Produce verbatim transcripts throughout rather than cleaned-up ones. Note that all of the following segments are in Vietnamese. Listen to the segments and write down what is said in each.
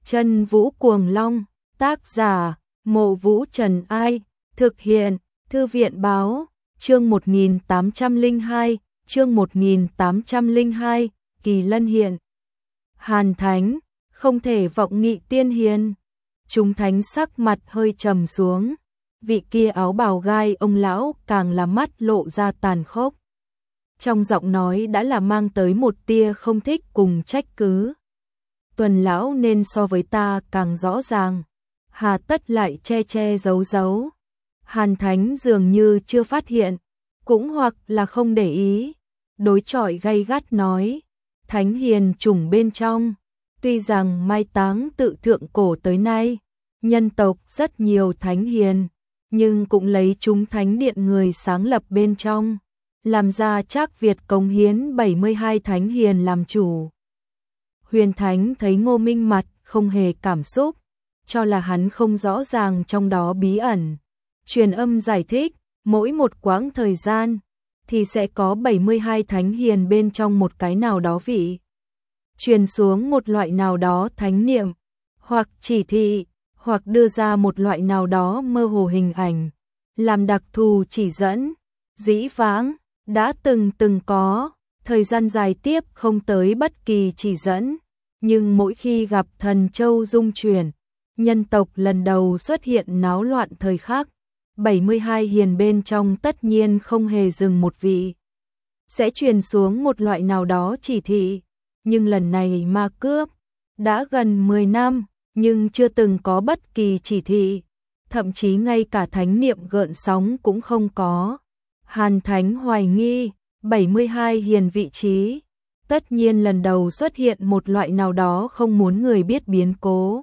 Chân Vũ Cuồng Long, tác giả, Mộ Vũ Trần Ai, thực hiện, Thư viện Báo, chương một nghìn tám trăm lẻ hai, chương một nghìn tám trăm lẻ hai, Kỳ Lân hiện. Hàn Thánh, không thể vọng nghị tiên hiền. Chúng thánh sắc mặt hơi trầm xuống, vị kia áo bào gai ông lão càng là mắt lộ ra tàn khốc. Trong giọng nói đã là mang tới một tia không thích cùng trách cứ. Tuần lão nên so với ta càng rõ ràng, hà tất lại che che giấu giấu. Hàn Thánh dường như chưa phát hiện, cũng hoặc là không để ý, đối chọi gay gắt nói, thánh hiền chủng bên trong, tuy rằng mai táng tự thượng cổ tới nay, nhân tộc rất nhiều thánh hiền, nhưng cũng lấy chúng thánh điện người sáng lập bên trong, làm ra Trác Việt cống hiến bảy mươi hai thánh hiền làm chủ. Huyền Thánh thấy Ngô Minh mặt không hề cảm xúc, cho là hắn không rõ ràng trong đó bí ẩn. Truyền âm giải thích, mỗi một quãng thời gian thì sẽ có bảy mươi hai thánh hiền bên trong một cái nào đó vị. Truyền xuống một loại nào đó thánh niệm, hoặc chỉ thị, hoặc đưa ra một loại nào đó mơ hồ hình ảnh, làm đặc thù chỉ dẫn. Dĩ vãng, đã từng từng có, thời gian dài tiếp không tới bất kỳ chỉ dẫn, nhưng mỗi khi gặp thần châu dung chuyển, nhân tộc lần đầu xuất hiện náo loạn thời khắc, bảy mươi hai hiền bên trong tất nhiên không hề dừng một vị. Sẽ truyền xuống một loại nào đó chỉ thị, nhưng lần này ma cướp, đã gần mười năm, nhưng chưa từng có bất kỳ chỉ thị, thậm chí ngay cả thánh niệm gợn sóng cũng không có. Hàn Thánh hoài nghi, bảy mươi hai hiền vị trí, tất nhiên lần đầu xuất hiện một loại nào đó không muốn người biết biến cố.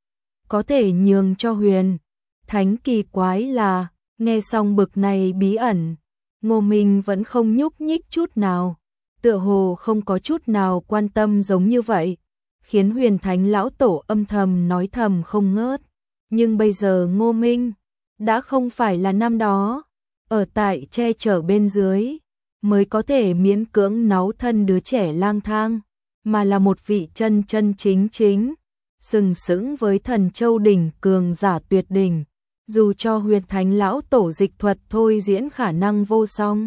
Có thể nhường cho Huyền Thánh kỳ quái là, nghe xong bực này bí ẩn, Ngô Minh vẫn không nhúc nhích chút nào, tựa hồ không có chút nào quan tâm giống như vậy, khiến Huyền Thánh lão tổ âm thầm nói thầm không ngớt. Nhưng bây giờ Ngô Minh đã không phải là năm đó, ở tại che chở bên dưới, mới có thể miễn cưỡng náu thân đứa trẻ lang thang, mà là một vị chân chân chính chính, sừng sững với thần châu đỉnh cường giả tuyệt đỉnh, dù cho Huyền Thánh lão tổ dịch thuật thôi diễn khả năng vô song.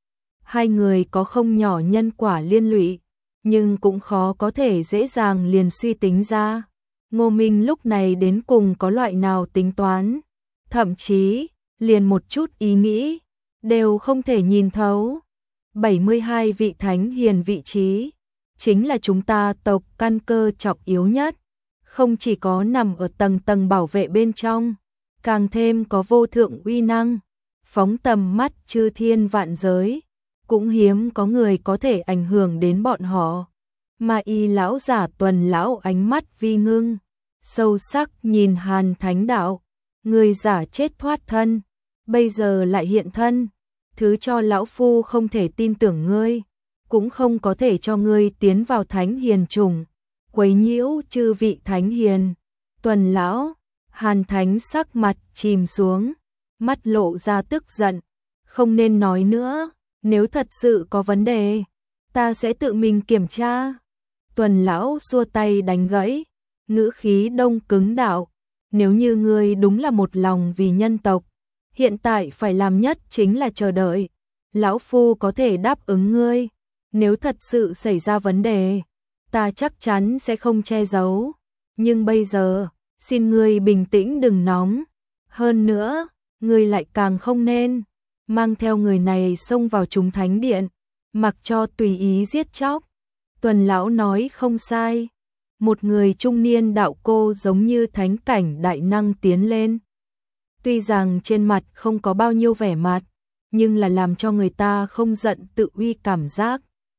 Hai người có không nhỏ nhân quả liên lụy, nhưng cũng khó có thể dễ dàng liền suy tính ra, Ngô Minh lúc này đến cùng có loại nào tính toán, thậm chí, liền một chút ý nghĩ, đều không thể nhìn thấu. bảy mươi hai vị thánh hiền vị trí, chính là chúng ta tộc căn cơ trọng yếu nhất, không chỉ có nằm ở tầng tầng bảo vệ bên trong, càng thêm có vô thượng uy năng, phóng tầm mắt chư thiên vạn giới, cũng hiếm có người có thể ảnh hưởng đến bọn họ. Mà Y lão giả Tuần lão ánh mắt vi ngưng, sâu sắc nhìn Hàn Thánh đạo, người giả chết thoát thân, bây giờ lại hiện thân, thứ cho lão phu không thể tin tưởng ngươi, cũng không có thể cho ngươi tiến vào thánh hiền chủng, quấy nhiễu chư vị thánh hiền. Tuần lão, Hàn Thánh sắc mặt chìm xuống, mắt lộ ra tức giận, không nên nói nữa, nếu thật sự có vấn đề, ta sẽ tự mình kiểm tra. Tuần lão xua tay đánh gãy, ngữ khí đông cứng đạo, nếu như ngươi đúng là một lòng vì nhân tộc, hiện tại phải làm nhất chính là chờ đợi, lão phu có thể đáp ứng ngươi, nếu thật sự xảy ra vấn đề, ta chắc chắn sẽ không che giấu, nhưng bây giờ, xin ngươi bình tĩnh đừng nóng, hơn nữa, ngươi lại càng không nên mang theo người này xông vào chúng thánh điện, mặc cho tùy ý giết chóc. Tuần lão nói không sai, một người trung niên đạo cô giống như thánh cảnh đại năng tiến lên. Tuy rằng trên mặt không có bao nhiêu vẻ mặt, nhưng là làm cho người ta không giận tự uy cảm giác.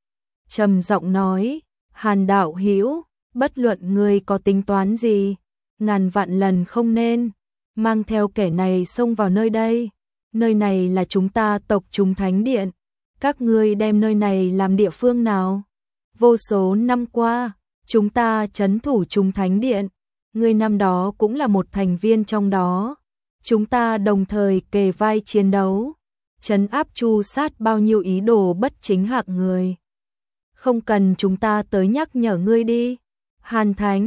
Trầm giọng nói, Hàn đạo hữu, bất luận người có tính toán gì, ngàn vạn lần không nên mang theo kẻ này xông vào nơi đây. Nơi này là chúng ta tộc chúng thánh điện, các ngươi đem nơi này làm địa phương nào? Vô số năm qua, chúng ta trấn thủ chúng thánh điện, ngươi năm đó cũng là một thành viên trong đó. Chúng ta đồng thời kề vai chiến đấu, trấn áp tru sát bao nhiêu ý đồ bất chính hạng người. Không cần chúng ta tới nhắc nhở ngươi đi. Hàn Thánh,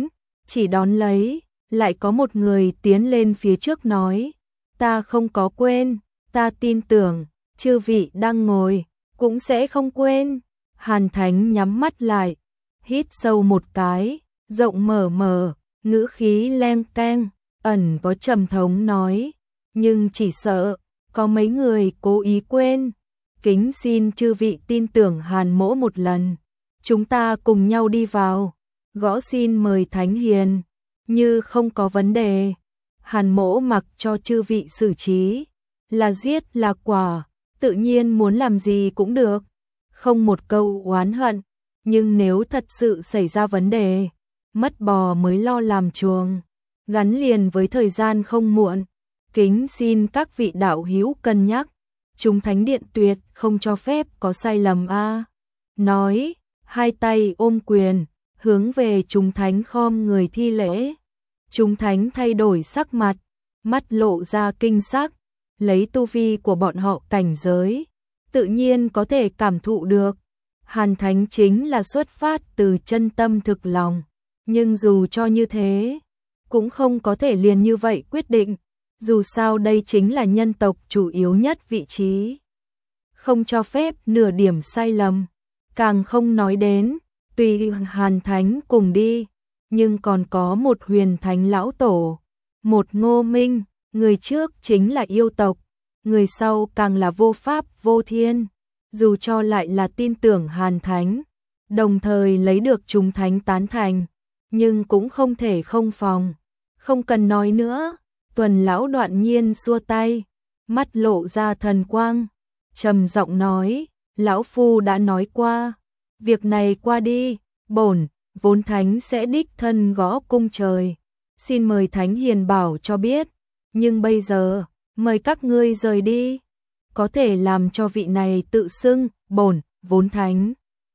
chỉ đón lấy, lại có một người tiến lên phía trước nói, ta không có quên, ta tin tưởng, chư vị đang ngồi, cũng sẽ không quên. Hàn Thánh nhắm mắt lại, hít sâu một cái, rộng mở mở, ngữ khí leng keng, ẩn có trầm thống nói, nhưng chỉ sợ, có mấy người cố ý quên. Kính xin chư vị tin tưởng Hàn mỗ một lần, chúng ta cùng nhau đi vào, gõ xin mời Thánh Hiền, như không có vấn đề. Hàn mỗ mặc cho chư vị xử trí, là giết là quả, tự nhiên muốn làm gì cũng được, không một câu oán hận, nhưng nếu thật sự xảy ra vấn đề, mất bò mới lo làm chuồng, gắn liền với thời gian không muộn, kính xin các vị đạo hữu cân nhắc, chúng thánh điện tuyệt không cho phép có sai lầm a. Nói, hai tay ôm quyền, hướng về chúng thánh khom người thi lễ. Chúng thánh thay đổi sắc mặt, mắt lộ ra kinh sắc, lấy tu vi của bọn họ cảnh giới, tự nhiên có thể cảm thụ được. Hàn Thánh chính là xuất phát từ chân tâm thực lòng, nhưng dù cho như thế, cũng không có thể liền như vậy quyết định, dù sao đây chính là nhân tộc chủ yếu nhất vị trí. Không cho phép nửa điểm sai lầm, càng không nói đến, tùy Hàn Thánh cùng đi, nhưng còn có một huyền thánh lão tổ, một Ngô Minh, người trước chính là yêu tộc, người sau càng là vô pháp vô thiên, dù cho lại là tin tưởng Hàn Thánh, đồng thời lấy được chúng thánh tán thành, nhưng cũng không thể không phòng, không cần nói nữa. Tuần lão đoạn nhiên xua tay, mắt lộ ra thần quang, trầm giọng nói, lão phu đã nói qua, việc này qua đi, bổn vốn thánh sẽ đích thân gõ cung trời, xin mời Thánh Hiền bảo cho biết, nhưng bây giờ, mời các ngươi rời đi, có thể làm cho vị này tự xưng, bổn vốn thánh.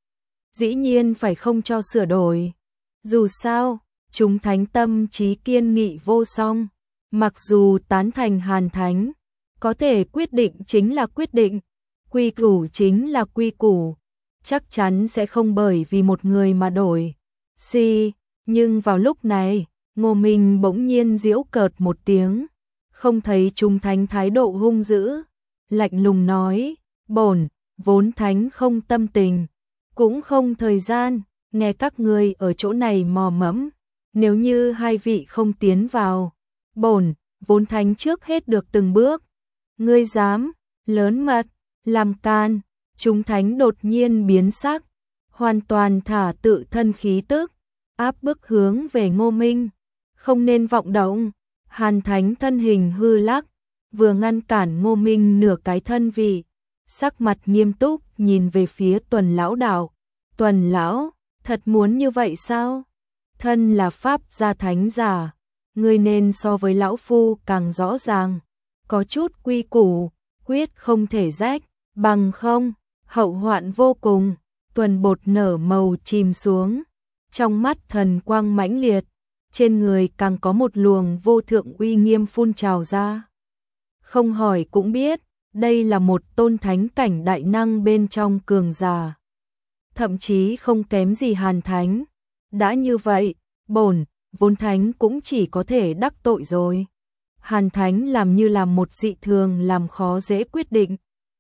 Dĩ nhiên phải không cho sửa đổi, dù sao, chúng thánh tâm trí kiên nghị vô song. Mặc dù tán thành Hàn Thánh, có thể quyết định chính là quyết định, quy củ chính là quy củ, chắc chắn sẽ không bởi vì một người mà đổi. Si, nhưng vào lúc này, Ngô Minh bỗng nhiên giễu cợt một tiếng, không thấy chúng thánh thái độ hung dữ, lạnh lùng nói, bổn vốn thánh không tâm tình, cũng không thời gian, nghe các ngươi ở chỗ này mò mẫm, nếu như hai vị không tiến vào, bổn vốn thánh trước hết được từng bước. Ngươi dám lớn mật làm can, chúng thánh đột nhiên biến sắc, hoàn toàn thả tự thân khí tức, áp bức hướng về Ngô Minh, không nên vọng động. Hàn Thánh thân hình hư lắc, vừa ngăn cản Ngô Minh nửa cái thân vị, sắc mặt nghiêm túc nhìn về phía Tuần lão đạo. Tuần lão, thật muốn như vậy sao? Thân là pháp gia thánh giả, ngươi nên so với lão phu càng rõ ràng, có chút quy củ, quyết không thể rách, bằng không, hậu hoạn vô cùng. Tuần bột nở màu chìm xuống, trong mắt thần quang mãnh liệt, trên người càng có một luồng vô thượng uy nghiêm phun trào ra. Không hỏi cũng biết, đây là một tôn thánh cảnh đại năng bên trong cường giả, thậm chí không kém gì Hàn Thánh. Đã như vậy, bổn vốn thánh cũng chỉ có thể đắc tội rồi. Hàn Thánh làm như làm một dị thường làm khó dễ quyết định.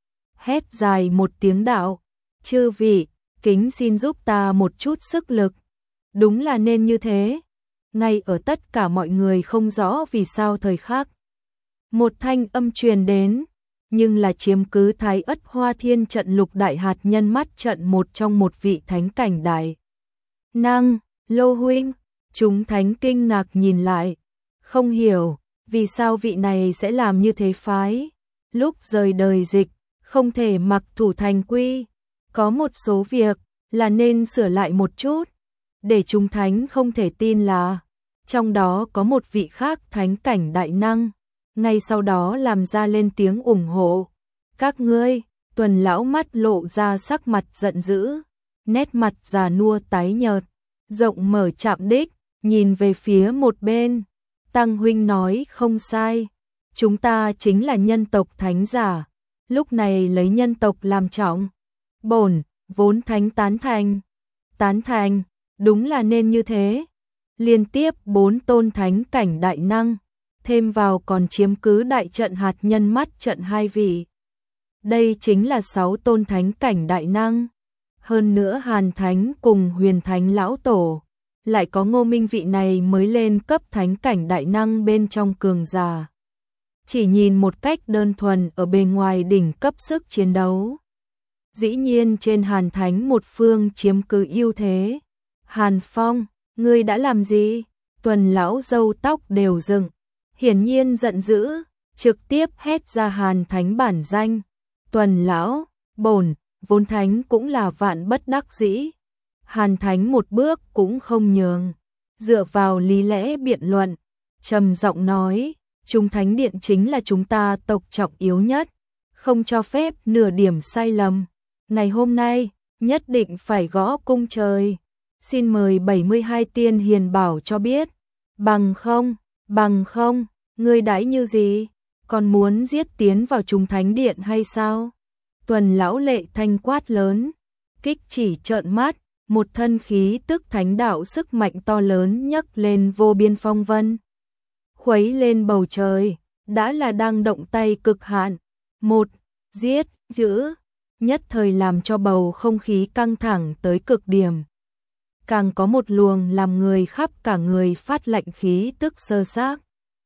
Hét dài một tiếng đạo, chư vị, kính xin giúp ta một chút sức lực. Đúng là nên như thế. Ngay ở tất cả mọi người không rõ vì sao thời khắc, một thanh âm truyền đến, nhưng là chiếm cứ Thái Ất Hoa Thiên trận lục đại hạt nhân mắt trận một trong một vị thánh cảnh đại năng. Lô huynh, chúng thánh kinh ngạc nhìn lại, không hiểu vì sao vị này sẽ làm như thế phái. Lúc rời đời dịch, không thể mặc thủ thành quy, có một số việc là nên sửa lại một chút, để chúng thánh không thể tin là trong đó có một vị khác thánh cảnh đại năng. Ngay sau đó làm ra lên tiếng ủng hộ. Các ngươi, Tuần lão mắt lộ ra sắc mặt giận dữ, nét mặt già nua tái nhợt, rộng mở chạm đích, nhìn về phía một bên. Tăng huynh nói không sai, chúng ta chính là nhân tộc thánh giả, lúc này lấy nhân tộc làm trọng. Bổn vốn thánh tán thành. Tán thành, đúng là nên như thế. liên tiếp bốn tôn thánh cảnh đại năng, thêm vào còn chiếm cứ đại trận hạt nhân mắt trận hai vị. Đây chính là sáu tôn thánh cảnh đại năng. Hơn nữa Hàn Thánh cùng Huyền Thánh lão tổ, lại có Ngô Minh vị này mới lên cấp thánh cảnh đại năng bên trong cường giả. Chỉ nhìn một cách đơn thuần ở bề ngoài đỉnh cấp sức chiến đấu, dĩ nhiên trên Hàn Thánh một phương chiếm cứ ưu thế. Hàn Phong, ngươi đã làm gì? Tuần lão râu tóc đều dựng, hiển nhiên giận dữ, trực tiếp hét ra Hàn Thánh bản danh. Tuần lão, bổn, vốn thánh cũng là vạn bất đắc dĩ. Hàn Thánh một bước cũng không nhường, dựa vào lý lẽ biện luận, trầm giọng nói, chúng thánh điện chính là chúng ta tộc trọng yếu nhất, không cho phép nửa điểm sai lầm. Ngày hôm nay, nhất định phải gõ cung trời. Xin mời bảy mươi hai tiên hiền bảo cho biết, bằng không, bằng không, ngươi đãi như gì, còn muốn giết tiến vào chúng thánh điện hay sao? Tuần lão lệ thanh quát lớn, kích chỉ trợn mắt, một thân khí tức thánh đạo sức mạnh to lớn nhấc lên vô biên phong vân, khuấy lên bầu trời, đã là đang động tay cực hạn. Một, giết, giữ, nhất thời làm cho bầu không khí căng thẳng tới cực điểm. Càng có một luồng làm người khắp cả người phát lạnh khí tức sơ xác,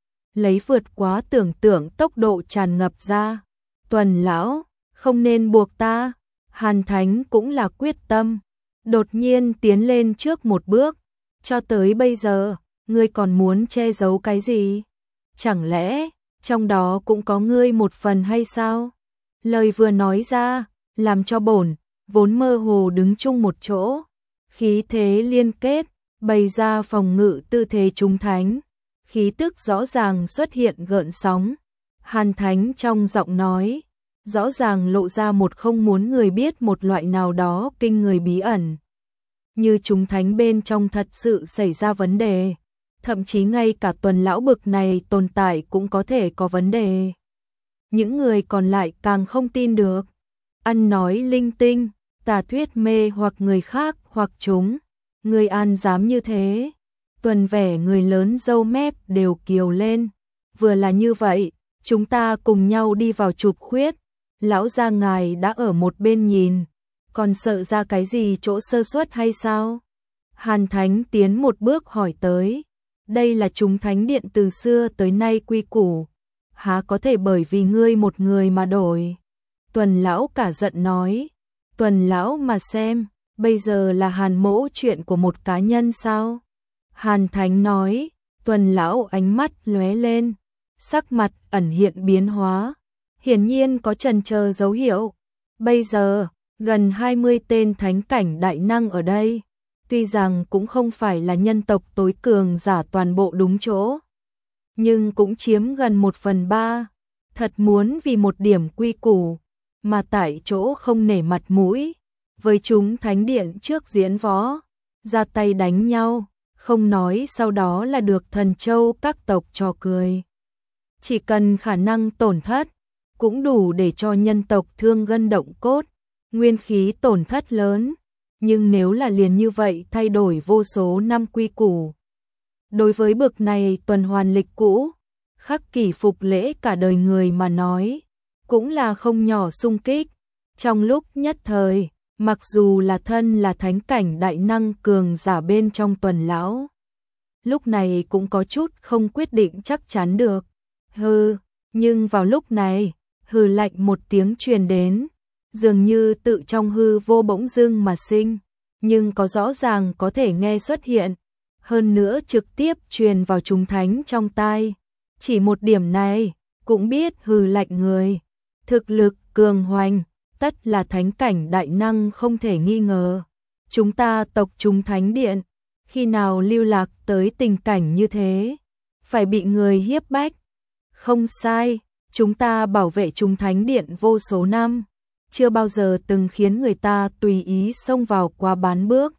lấy vượt quá tưởng tượng tốc độ tràn ngập ra. Tuần lão, không nên buộc ta. Hàn Thánh cũng là quyết tâm, đột nhiên tiến lên trước một bước. Cho tới bây giờ, ngươi còn muốn che giấu cái gì? Chẳng lẽ, trong đó cũng có ngươi một phần hay sao? Lời vừa nói ra, làm cho bổn, vốn mơ hồ đứng chung một chỗ, khí thế liên kết, bày ra phòng ngự tư thế trung thánh, khí tức rõ ràng xuất hiện gợn sóng. Hàn Thánh trong giọng nói, rõ ràng lộ ra một không muốn người biết một loại nào đó kinh người bí ẩn. Như chúng thánh bên trong thật sự xảy ra vấn đề, thậm chí ngay cả Tuần lão bực này tồn tại cũng có thể có vấn đề. Những người còn lại càng không tin được, ăn nói linh tinh, tà thuyết mê hoặc người khác hoặc chúng, người an dám như thế. Tuần vẻ người lớn râu mép đều kiều lên, vừa là như vậy, chúng ta cùng nhau đi vào chụp khuyết. Lão gia ngài đã ở một bên nhìn, còn sợ ra cái gì chỗ sơ suất hay sao? Hàn Thánh tiến một bước hỏi tới, đây là chúng thánh điện từ xưa tới nay quy củ, há có thể bởi vì ngươi một người mà đổi? Tuần lão cả giận nói, Tuần lão mà xem, bây giờ là Hàn mỗ chuyện của một cá nhân sao? Hàn Thánh nói, Tuần lão ánh mắt lóe lên, sắc mặt ẩn hiện biến hóa, hiển nhiên có chần chờ dấu hiệu. Bây giờ, gần hai mươi tên thánh cảnh đại năng ở đây, tuy rằng cũng không phải là nhân tộc tối cường giả toàn bộ đúng chỗ, nhưng cũng chiếm gần một phần ba. Thật muốn vì một điểm quy củ, mà tại chỗ không nể mặt mũi, với chúng thánh điện trước diễn võ, ra tay đánh nhau, không nói sau đó là được thần châu các tộc trò cười. Chỉ cần khả năng tổn thất, cũng đủ để cho nhân tộc thương gân động cốt, nguyên khí tổn thất lớn, nhưng nếu là liền như vậy thay đổi vô số năm quy củ. Đối với bực này tuần hoàn lịch cũ, khắc kỷ phục lễ cả đời người mà nói, cũng là không nhỏ xung kích. Trong lúc nhất thời, mặc dù là thân là thánh cảnh đại năng cường giả bên trong Tuần lão, lúc này cũng có chút không quyết định chắc chắn được. Hừ, nhưng vào lúc này, hừ lạnh một tiếng truyền đến, dường như tự trong hư vô bỗng dưng mà sinh, nhưng có rõ ràng có thể nghe xuất hiện, hơn nữa trực tiếp truyền vào chúng thánh trong tai. Chỉ một điểm này, cũng biết hừ lạnh người, thực lực cường hoành, tất là thánh cảnh đại năng không thể nghi ngờ. Chúng ta tộc chúng thánh điện, khi nào lưu lạc tới tình cảnh như thế, phải bị người hiếp bách. Không sai, chúng ta bảo vệ chúng thánh điện vô số năm, chưa bao giờ từng khiến người ta tùy ý xông vào qua bán bước.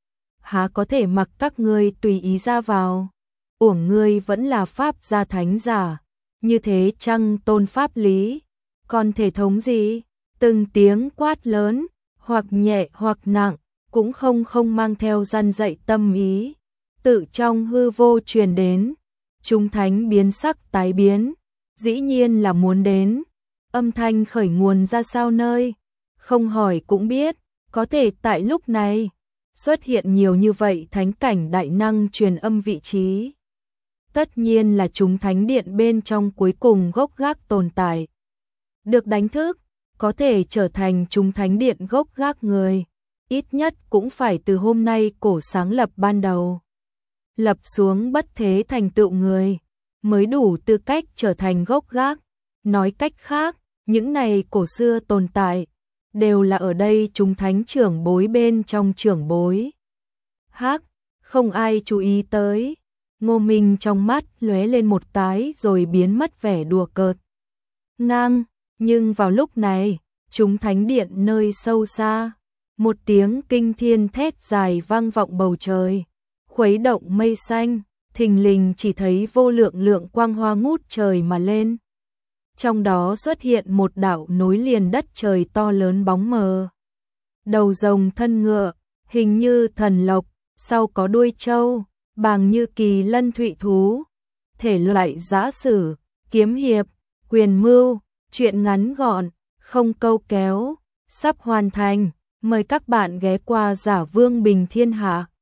Há có thể mặc các ngươi tùy ý ra vào? Uổng ngươi vẫn là pháp gia thánh giả, như thế chăng tôn pháp lý? Còn thể thống gì? Từng tiếng quát lớn, hoặc nhẹ hoặc nặng, cũng không không mang theo gian dạy tâm ý. tự trong hư vô truyền đến, chúng thánh biến sắc tái biến, dĩ nhiên là muốn đến, âm thanh khởi nguồn ra sao nơi, không hỏi cũng biết, có thể tại lúc này, xuất hiện nhiều như vậy thánh cảnh đại năng truyền âm vị trí. Tất nhiên là chúng thánh điện bên trong cuối cùng gốc gác tồn tại. Được đánh thức, có thể trở thành chúng thánh điện gốc gác người, ít nhất cũng phải từ hôm nay cổ sáng lập ban đầu. Lập xuống bất thế thành tựu người, mới đủ tư cách trở thành gốc gác. Nói cách khác, những này cổ xưa tồn tại, đều là ở đây chúng thánh trưởng bối bên trong trưởng bối. Hắc, không ai chú ý tới. Ngô Minh trong mắt lóe lên một cái rồi biến mất vẻ đùa cợt. Ngang, nhưng vào lúc này, chúng thánh điện nơi sâu xa, một tiếng kinh thiên thét dài vang vọng bầu trời, khuấy động mây xanh, thình lình chỉ thấy vô lượng lượng quang hoa ngút trời mà lên. Trong đó xuất hiện một đạo nối liền đất trời to lớn bóng mờ. Đầu rồng thân ngựa, hình như thần lộc, sau có đuôi trâu, bàng như kỳ lân thụy thú. Thể loại giã sử, kiếm hiệp, quyền mưu, truyện ngắn gọn, không câu kéo, sắp hoàn thành. Mời các bạn ghé qua Giả Vương Bình Thiên Hạ.